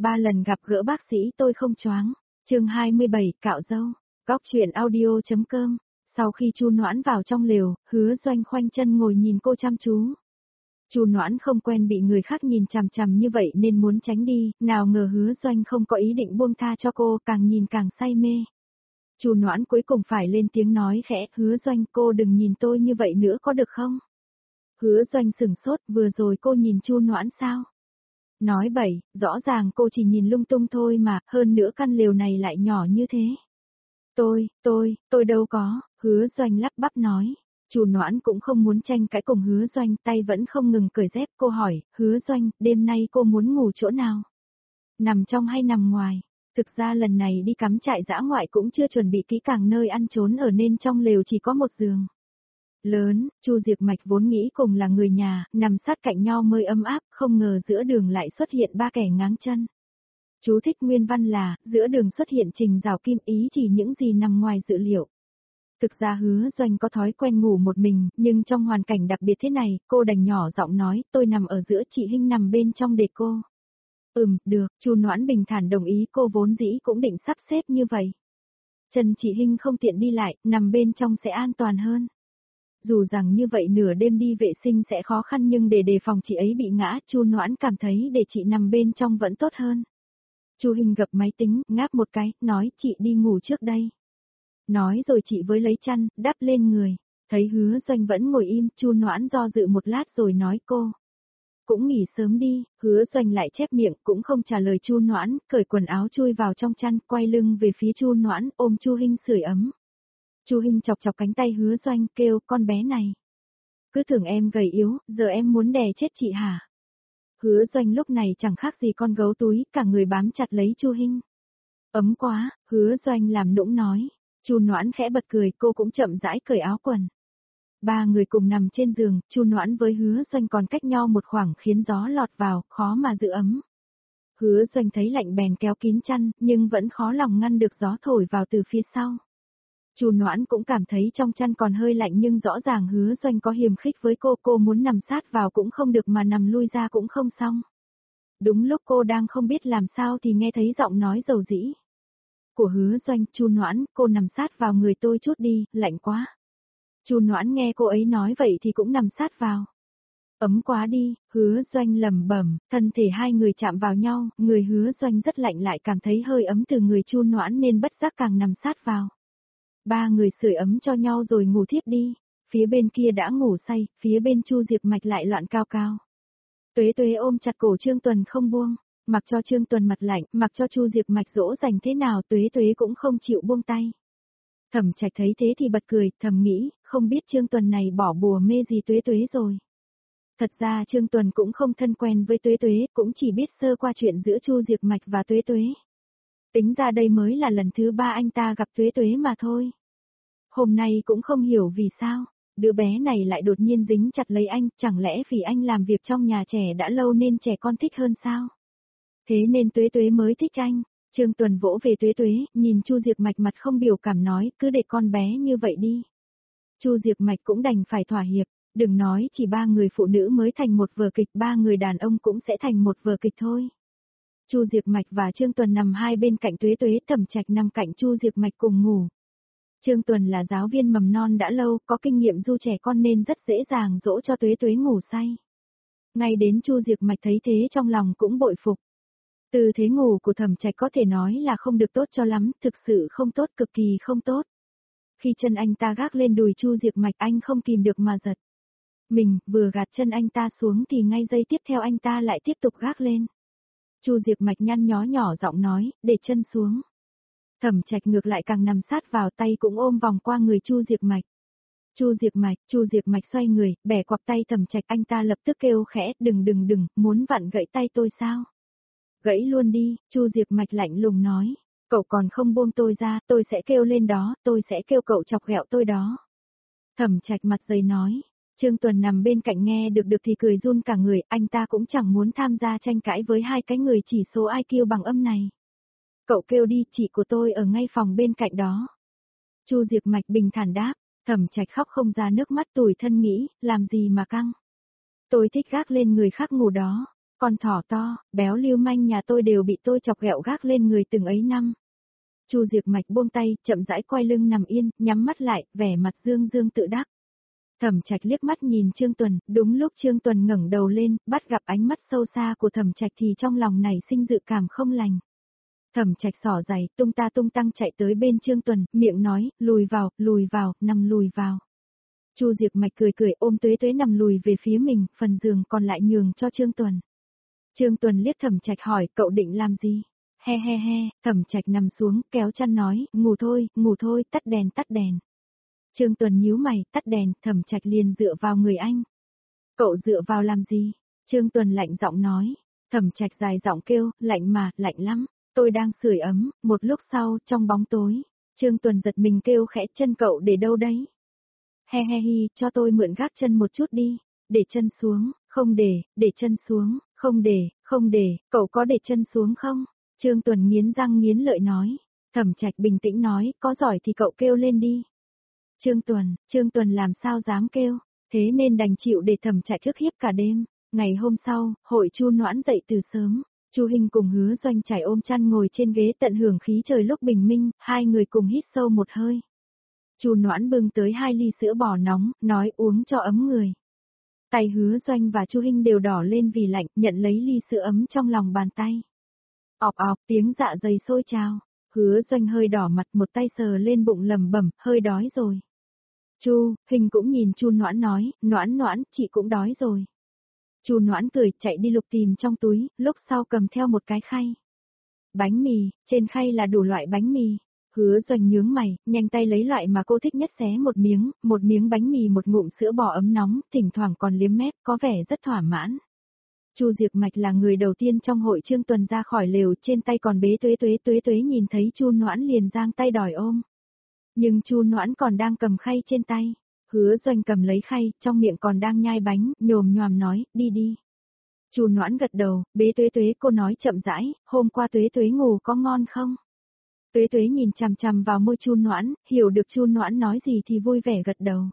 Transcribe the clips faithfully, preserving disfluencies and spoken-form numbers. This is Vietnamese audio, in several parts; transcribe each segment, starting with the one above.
Ba lần gặp gỡ bác sĩ tôi không choáng. Chương hai mươi bảy, cạo râu. Góc truyện audio.com. Sau khi Chu Noãn vào trong lều, Hứa Doanh khoanh chân ngồi nhìn cô chăm chú. Chu Noãn không quen bị người khác nhìn chằm chằm như vậy nên muốn tránh đi, nào ngờ Hứa Doanh không có ý định buông tha cho cô, càng nhìn càng say mê. Chu Noãn cuối cùng phải lên tiếng nói khẽ, Hứa Doanh cô đừng nhìn tôi như vậy nữa có được không? Hứa Doanh sửng sốt, vừa rồi cô nhìn Chu Noãn sao? Nói bậy, rõ ràng cô chỉ nhìn lung tung thôi mà, hơn nữa căn lều này lại nhỏ như thế. Tôi, tôi, tôi đâu có, Hứa Doanh lắp bắp nói. Chu Noãn cũng không muốn tranh cãi cùng Hứa Doanh, tay vẫn không ngừng cởi dép, cô hỏi, Hứa Doanh, đêm nay cô muốn ngủ chỗ nào? Nằm trong hay nằm ngoài? Thực ra lần này đi cắm trại dã ngoại cũng chưa chuẩn bị kỹ càng nơi ăn trốn ở nên trong lều chỉ có một giường lớn. Chu Diệp Mạch vốn nghĩ cùng là người nhà, nằm sát cạnh nhau mới ấm áp, không ngờ giữa đường lại xuất hiện ba kẻ ngáng chân. Chú thích nguyên văn là, giữa đường xuất hiện Trình Giảo Kim, ý chỉ những gì nằm ngoài dự liệu. Thực ra Hứa Doanh có thói quen ngủ một mình, nhưng trong hoàn cảnh đặc biệt thế này, cô đành nhỏ giọng nói, tôi nằm ở giữa, chị Hinh nằm bên trong để cô. Ừm, được, Chu Noãn bình thản đồng ý, cô vốn dĩ cũng định sắp xếp như vậy. Trần chị Hinh không tiện đi lại, nằm bên trong sẽ an toàn hơn. Dù rằng như vậy nửa đêm đi vệ sinh sẽ khó khăn nhưng để đề phòng chị ấy bị ngã, Chu Noãn cảm thấy để chị nằm bên trong vẫn tốt hơn. Chu Hinh gập máy tính, ngáp một cái, nói chị đi ngủ trước đây. Nói rồi chị với lấy chăn, đắp lên người. Thấy Hứa Doanh vẫn ngồi im, Chu Noãn do dự một lát rồi nói cô. Cũng nghỉ sớm đi, Hứa Doanh lại chép miệng, cũng không trả lời Chu Noãn, cởi quần áo chui vào trong chăn, quay lưng về phía Chu Noãn, ôm Chu Hinh sưởi ấm. Chu Hinh chọc chọc cánh tay Hứa Doanh, kêu, con bé này. Cứ tưởng em gầy yếu, giờ em muốn đè chết chị hả? Hứa Doanh lúc này chẳng khác gì con gấu túi, cả người bám chặt lấy Chu Hinh. Ấm quá, Hứa Doanh làm nũng nói. Chu Noãn khẽ bật cười, cô cũng chậm rãi cởi áo quần. Ba người cùng nằm trên giường, Chu Noãn với Hứa Doanh còn cách nhau một khoảng khiến gió lọt vào, khó mà giữ ấm. Hứa Doanh thấy lạnh bèn kéo kín chăn, nhưng vẫn khó lòng ngăn được gió thổi vào từ phía sau. Chu Noãn cũng cảm thấy trong chăn còn hơi lạnh nhưng rõ ràng Hứa Doanh có hiềm khích với cô, cô muốn nằm sát vào cũng không được mà nằm lui ra cũng không xong. Đúng lúc cô đang không biết làm sao thì nghe thấy giọng nói dầu dĩ của Hứa Doanh, Chu Noãn, cô nằm sát vào người tôi chút đi, lạnh quá. Chu Noãn nghe cô ấy nói vậy thì cũng nằm sát vào. Ấm quá đi, Hứa Doanh lẩm bẩm, thân thể hai người chạm vào nhau, người Hứa Doanh rất lạnh lại cảm thấy hơi ấm từ người Chu Noãn nên bất giác càng nằm sát vào. Ba người sưởi ấm cho nhau rồi ngủ thiếp đi. Phía bên kia đã ngủ say, phía bên Chu Diệp Mạch lại loạn cao cao. Tuế Tuế ôm chặt cổ Trương Tuần không buông, mặc cho Trương Tuần mặt lạnh, mặc cho Chu Diệp Mạch dỗ dành thế nào Tuế Tuế cũng không chịu buông tay. Thẩm Trạch thấy thế thì bật cười, thầm nghĩ, không biết Trương Tuần này bỏ bùa mê gì Tuế Tuế rồi. Thật ra Trương Tuần cũng không thân quen với Tuế Tuế, cũng chỉ biết sơ qua chuyện giữa Chu Diệp Mạch và Tuế Tuế. Tính ra đây mới là lần thứ ba anh ta gặp Tuế Tuế mà thôi. Hôm nay cũng không hiểu vì sao, đứa bé này lại đột nhiên dính chặt lấy anh, chẳng lẽ vì anh làm việc trong nhà trẻ đã lâu nên trẻ con thích hơn sao? Thế nên Tuế Tuế mới thích anh. Trương Tuần vỗ về Tuế Tuế, nhìn Chu Diệp Mạch mặt không biểu cảm nói, cứ để con bé như vậy đi. Chu Diệp Mạch cũng đành phải thỏa hiệp, đừng nói chỉ ba người phụ nữ mới thành một vở kịch, ba người đàn ông cũng sẽ thành một vở kịch thôi. Chu Diệp Mạch và Trương Tuần nằm hai bên cạnh Tuế Tuế, Thẩm Trạch nằm cạnh Chu Diệp Mạch cùng ngủ. Trương Tuần là giáo viên mầm non đã lâu, có kinh nghiệm du trẻ con nên rất dễ dàng dỗ cho Tuế Tuế ngủ say. Ngay đến Chu Diệp Mạch thấy thế trong lòng cũng bội phục. Tư thế ngủ của Thẩm Trạch có thể nói là không được tốt cho lắm, thực sự không tốt, cực kỳ không tốt. Khi chân anh ta gác lên đùi Chu Diệp Mạch anh không kìm được mà giật. Mình vừa gạt chân anh ta xuống thì ngay giây tiếp theo anh ta lại tiếp tục gác lên. Chu Diệp Mạch nhăn nhó nhỏ giọng nói, để chân xuống. Thẩm Trạch ngược lại càng nằm sát vào, tay cũng ôm vòng qua người Chu Diệp Mạch. Chu Diệp Mạch, Chu Diệp Mạch xoay người, bẻ quặp tay Thẩm Trạch, anh ta lập tức kêu khẽ, đừng đừng đừng, muốn vặn gãy tay tôi sao? Gãy luôn đi, Chu Diệp Mạch lạnh lùng nói, cậu còn không buông tôi ra, tôi sẽ kêu lên đó, tôi sẽ kêu cậu chọc ghẹo tôi đó. Thẩm Trạch mặt dày nói. Trương Tuần nằm bên cạnh nghe được được thì cười run cả người, anh ta cũng chẳng muốn tham gia tranh cãi với hai cái người chỉ số i kiu bằng âm này. Cậu kêu đi, chị của tôi ở ngay phòng bên cạnh đó. Chu Diệp Mạch bình thản đáp, Thẩm Trạch khóc không ra nước mắt, tủi thân nghĩ, làm gì mà căng. Tôi thích gác lên người khác ngủ đó, Con thỏ to, béo lưu manh nhà tôi đều bị tôi chọc ghẹo gác lên người từng ấy năm. Chu Diệc Mạch buông tay, chậm rãi quay lưng nằm yên, nhắm mắt lại, vẻ mặt dương dương tự đắc. Thẩm Trạch liếc mắt nhìn Trương Tuần, đúng lúc Trương Tuần ngẩng đầu lên, bắt gặp ánh mắt sâu xa của Thẩm Trạch thì trong lòng nảy sinh dự cảm không lành. Thẩm Trạch xỏ giày, tung ta tung tăng chạy tới bên Trương Tuần, miệng nói, lùi vào, lùi vào, nằm lùi vào. Chu Diệc Mạch cười cười ôm Tuế Tuế nằm lùi về phía mình, phần giường còn lại nhường cho Trương Tuần. Trương Tuần liếc Thẩm Trạch hỏi, cậu định làm gì? He he he, Thẩm Trạch nằm xuống, kéo chăn nói, ngủ thôi, ngủ thôi, tắt đèn, tắt đèn. Trương Tuần nhíu mày, tắt đèn, Thẩm Trạch liền dựa vào người anh. Cậu dựa vào làm gì? Trương Tuần lạnh giọng nói. Thẩm Trạch dài giọng kêu, lạnh mà, lạnh lắm. Tôi đang sưởi ấm, một lúc sau, trong bóng tối. Trương Tuần giật mình kêu khẽ, chân cậu để đâu đấy? He he hi, cho tôi mượn gác chân một chút đi. Để chân xuống, không để, để chân xuống, không để, không để, cậu có để chân xuống không? Trương Tuần nghiến răng nghiến lợi nói. Thẩm Trạch bình tĩnh nói, có giỏi thì cậu kêu lên đi. Trương Tuần, Trương Tuần làm sao dám kêu, thế nên đành chịu để Thẩm Trạch ức hiếp cả đêm. Ngày hôm sau, hội Chu Noãn dậy từ sớm, Chu Hinh cùng Hứa Doanh trải ôm chăn ngồi trên ghế tận hưởng khí trời lúc bình minh, hai người cùng hít sâu một hơi. Chu Noãn bưng tới hai ly sữa bò nóng, nói uống cho ấm người. Tay Hứa Doanh và Chu Hinh đều đỏ lên vì lạnh, nhận lấy ly sữa ấm trong lòng bàn tay. Ọp ọp tiếng dạ dày sôi trào, Hứa Doanh hơi đỏ mặt, một tay sờ lên bụng lẩm bẩm, hơi đói rồi. Chu Hinh cũng nhìn Chu Noãn nói, Noãn Noãn, chị cũng đói rồi. Chu Noãn cười, chạy đi lục tìm trong túi, lúc sau cầm theo một cái khay. Bánh mì, trên khay là đủ loại bánh mì. Hứa Doanh nhướng mày, nhanh tay lấy loại mà cô thích nhất xé một miếng, một miếng bánh mì một ngụm sữa bò ấm nóng, thỉnh thoảng còn liếm mép, có vẻ rất thỏa mãn. Chu Diệc Mạch là người đầu tiên trong hội Trương Tuần ra khỏi lều, trên tay còn bế Tuế Tuế, Tuế Tuế nhìn thấy Chu Noãn liền giang tay đòi ôm. Nhưng Chu Noãn còn đang cầm khay trên tay. Hứa Doanh cầm lấy khay, trong miệng còn đang nhai bánh, nhồm nhòm nói, đi đi. Chu Noãn gật đầu, bế Tuế Tuế, cô nói chậm rãi, hôm qua Tuế Tuế ngủ có ngon không? Tuế Tuế nhìn chằm chằm vào môi Chu Noãn, hiểu được Chu Noãn nói gì thì vui vẻ gật đầu.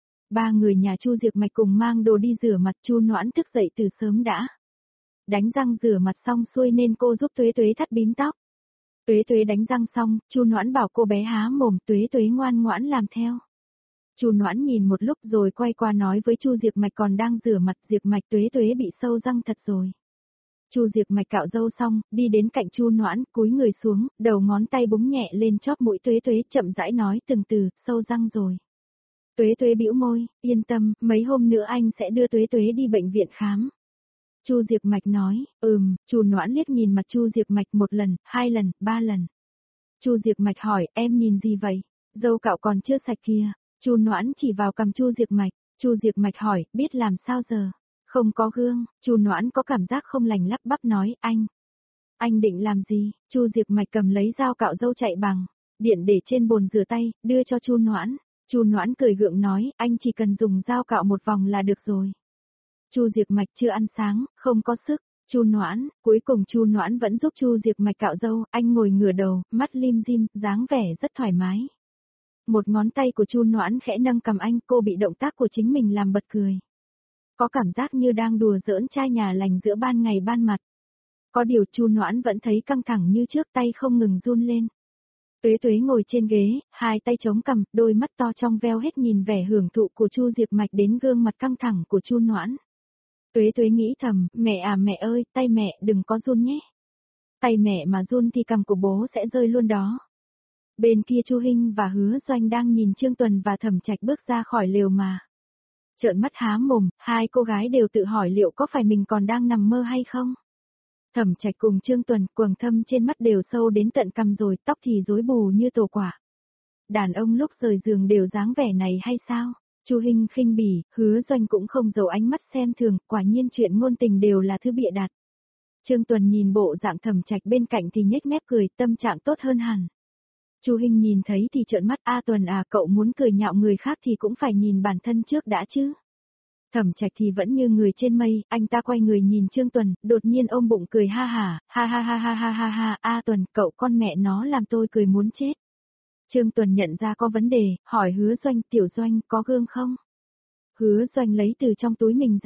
Ba người nhà Chu Diệc Mạch cùng mang đồ đi rửa mặt, Chu Noãn thức dậy từ sớm đã. Đánh răng rửa mặt xong xuôi nên cô giúp Tuế Tuế thắt bím tóc. Tuế Tuế đánh răng xong, Chu Noãn bảo cô bé há mồm, Tuế Tuế ngoan ngoãn làm theo. Chu Noãn nhìn một lúc rồi quay qua nói với Chu Diệc Mạch còn đang rửa mặt, Diệc Mạch Tuế Tuế bị sâu răng thật rồi. Chu Diệc Mạch cạo râu xong, đi đến cạnh Chu Noãn, cúi người xuống, đầu ngón tay búng nhẹ lên chóp mũi Tuế Tuế, chậm rãi nói từng từ, sâu răng rồi. Tuế Tuế bĩu môi, yên tâm, mấy hôm nữa anh sẽ đưa Tuế Tuế đi bệnh viện khám. Chu Diệc Mạch nói, ừm, Chu Noãn liếc nhìn mặt Chu Diệc Mạch một lần, hai lần, ba lần. Chu Diệc Mạch hỏi, em nhìn gì vậy? Râu cạo còn chưa sạch kìa. Chu Noãn chỉ vào cằm Chu Diệc Mạch. Chu Diệc Mạch hỏi, biết làm sao giờ? Không có gương. Chu Noãn có cảm giác không lành, lắp bắp nói, anh. Anh định làm gì? Chu Diệc Mạch cầm lấy dao cạo râu chạy bằng điện để trên bồn rửa tay, đưa cho Chu Noãn. Chu Noãn cười gượng nói, anh chỉ cần dùng dao cạo một vòng là được rồi. Chu Diệc Mạch chưa ăn sáng, không có sức. Chu Noãn, cuối cùng Chu Noãn vẫn giúp Chu Diệc Mạch cạo râu, anh ngồi ngửa đầu, mắt lim dim, dáng vẻ rất thoải mái. Một ngón tay của Chu Noãn khẽ nâng cầm anh, cô bị động tác của chính mình làm bật cười. Có cảm giác như đang đùa giỡn trai nhà lành giữa ban ngày ban mặt. Có điều Chu Noãn vẫn thấy căng thẳng như trước, tay không ngừng run lên. Tuế Tuế ngồi trên ghế, hai tay chống cằm, đôi mắt to trong veo hết nhìn vẻ hưởng thụ của Chu Diệc Mạch đến gương mặt căng thẳng của Chu Noãn. Tuế Tuế nghĩ thầm, mẹ à mẹ ơi, tay mẹ đừng có run nhé. Tay mẹ mà run thì cằm của bố sẽ rơi luôn đó. Bên kia Chu Hinh và Hứa Doanh đang nhìn Trương Tuần và Thẩm Trạch bước ra khỏi lều mà. Trợn mắt há mồm, hai cô gái đều tự hỏi liệu có phải mình còn đang nằm mơ hay không. Thẩm Trạch cùng Trương Tuần, quầng thâm trên mắt đều sâu đến tận cằm rồi, tóc thì rối bù như tổ quả. Đàn ông lúc rời giường đều dáng vẻ này hay sao? Chu Hinh khinh bỉ, Hứa Doanh cũng không giấu ánh mắt xem thường, quả nhiên chuyện ngôn tình đều là thứ bịa đặt. Trương Tuần nhìn bộ dạng Thẩm Trạch bên cạnh thì nhếch mép cười, tâm trạng tốt hơn hẳn. Chu Hinh nhìn thấy thì trợn mắt, a Tuần à, cậu muốn cười nhạo người khác thì cũng phải nhìn bản thân trước đã chứ. Thẩm Trạch thì vẫn như người trên mây, anh ta quay người nhìn Trương Tuần, đột nhiên ôm bụng cười ha hả, ha ha ha ha ha ha ha, a Tuần, cậu con mẹ nó làm tôi cười muốn chết. Trương Tuần nhận ra có vấn đề, hỏi Hứa Doanh, Tiểu Doanh, có gương không? Hứa Doanh lấy từ trong túi mình ra.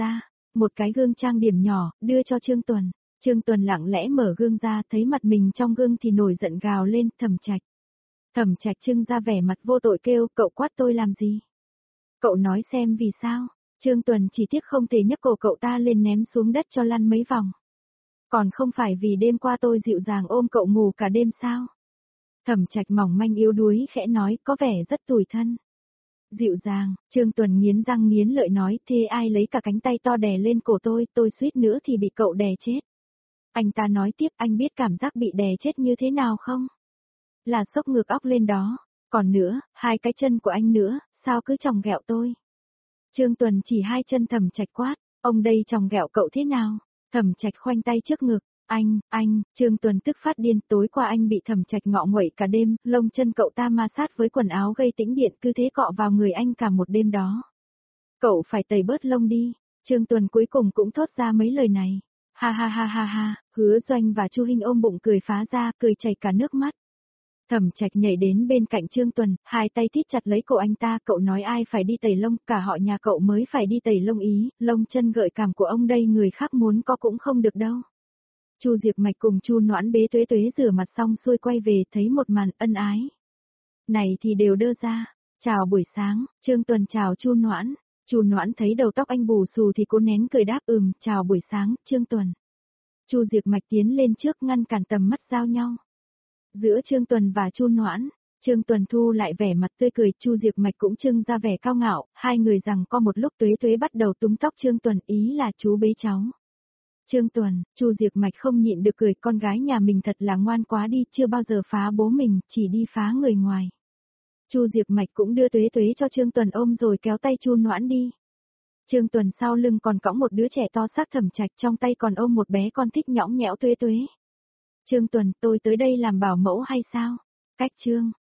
một cái gương trang điểm nhỏ, đưa cho Trương Tuần. Trương Tuần lặng lẽ mở gương ra, thấy mặt mình trong gương thì nổi giận gào lên, Thẩm Trạch. Thẩm Trạch trưng ra vẻ mặt vô tội kêu, cậu quát tôi làm gì? Cậu nói xem vì sao? Trương Tuần chỉ tiếc không thể nhấc cổ cậu ta lên ném xuống đất cho lăn mấy vòng. Còn không phải vì đêm qua tôi dịu dàng ôm cậu ngủ cả đêm sao? Thẩm Trạch mỏng manh yếu đuối khẽ nói, có vẻ rất tủi thân. Dịu dàng, Trương Tuần nghiến răng nghiến lợi nói, thế ai lấy cả cánh tay to đè lên cổ tôi, tôi suýt nữa thì bị cậu đè chết. Anh ta nói tiếp, anh biết cảm giác bị đè chết như thế nào không? Là sốc ngược óc lên đó. Còn nữa, hai cái chân của anh nữa, sao cứ chòng ghẹo tôi? Trương Tuần chỉ hai chân Thẩm Trạch quát, ông đây chòng ghẹo cậu thế nào? Thẩm Trạch khoanh tay trước ngực, anh, anh, Trương Tuần tức phát điên, tối qua anh bị Thẩm Trạch ngọ nguậy cả đêm, lông chân cậu ta ma sát với quần áo gây tĩnh điện cứ thế cọ vào người anh cả một đêm đó. Cậu phải tẩy bớt lông đi. Trương Tuần cuối cùng cũng thốt ra mấy lời này. Ha ha ha ha ha, Hứa Doanh và Chu Hinh ôm bụng cười phá ra, cười chảy cả nước mắt. Thẩm Trạch nhảy đến bên cạnh Trương Tuần, hai tay thít chặt lấy cổ anh ta, cậu nói ai phải đi tẩy lông, cả họ nhà cậu mới phải đi tẩy lông ý, lông chân gợi cảm của ông đây người khác muốn có cũng không được đâu. Chu Diệp Mạch cùng Chu Noãn bế Tuế Tuế rửa mặt xong xuôi quay về, thấy một màn ân ái. Này thì đều đơ ra, chào buổi sáng, Trương Tuần chào Chu Noãn, Chu Noãn thấy đầu tóc anh bù xù thì cố nén cười đáp ừm, chào buổi sáng, Trương Tuần. Chu Diệp Mạch tiến lên trước ngăn cản tầm mắt giao nhau. Giữa Trương Tuần và Chu Noãn, Trương Tuần thu lại vẻ mặt tươi cười, Chu Diệp Mạch cũng trưng ra vẻ cao ngạo, hai người rằng co một lúc Tuế Tuế bắt đầu túm tóc Trương Tuần, ý là chú bế cháu. Trương Tuần, Chu Diệp Mạch không nhịn được cười, con gái nhà mình thật là ngoan quá đi, chưa bao giờ phá bố mình, chỉ đi phá người ngoài. Chu Diệp Mạch cũng đưa Tuế Tuế cho Trương Tuần ôm rồi kéo tay Chu Noãn đi. Trương Tuần sau lưng còn cõng một đứa trẻ to xác Thẩm Trạch, trong tay còn ôm một bé con thích nhõng nhẽo Tuế Tuế. Trương Tuần, tôi tới đây làm bảo mẫu hay sao? Cách Trương.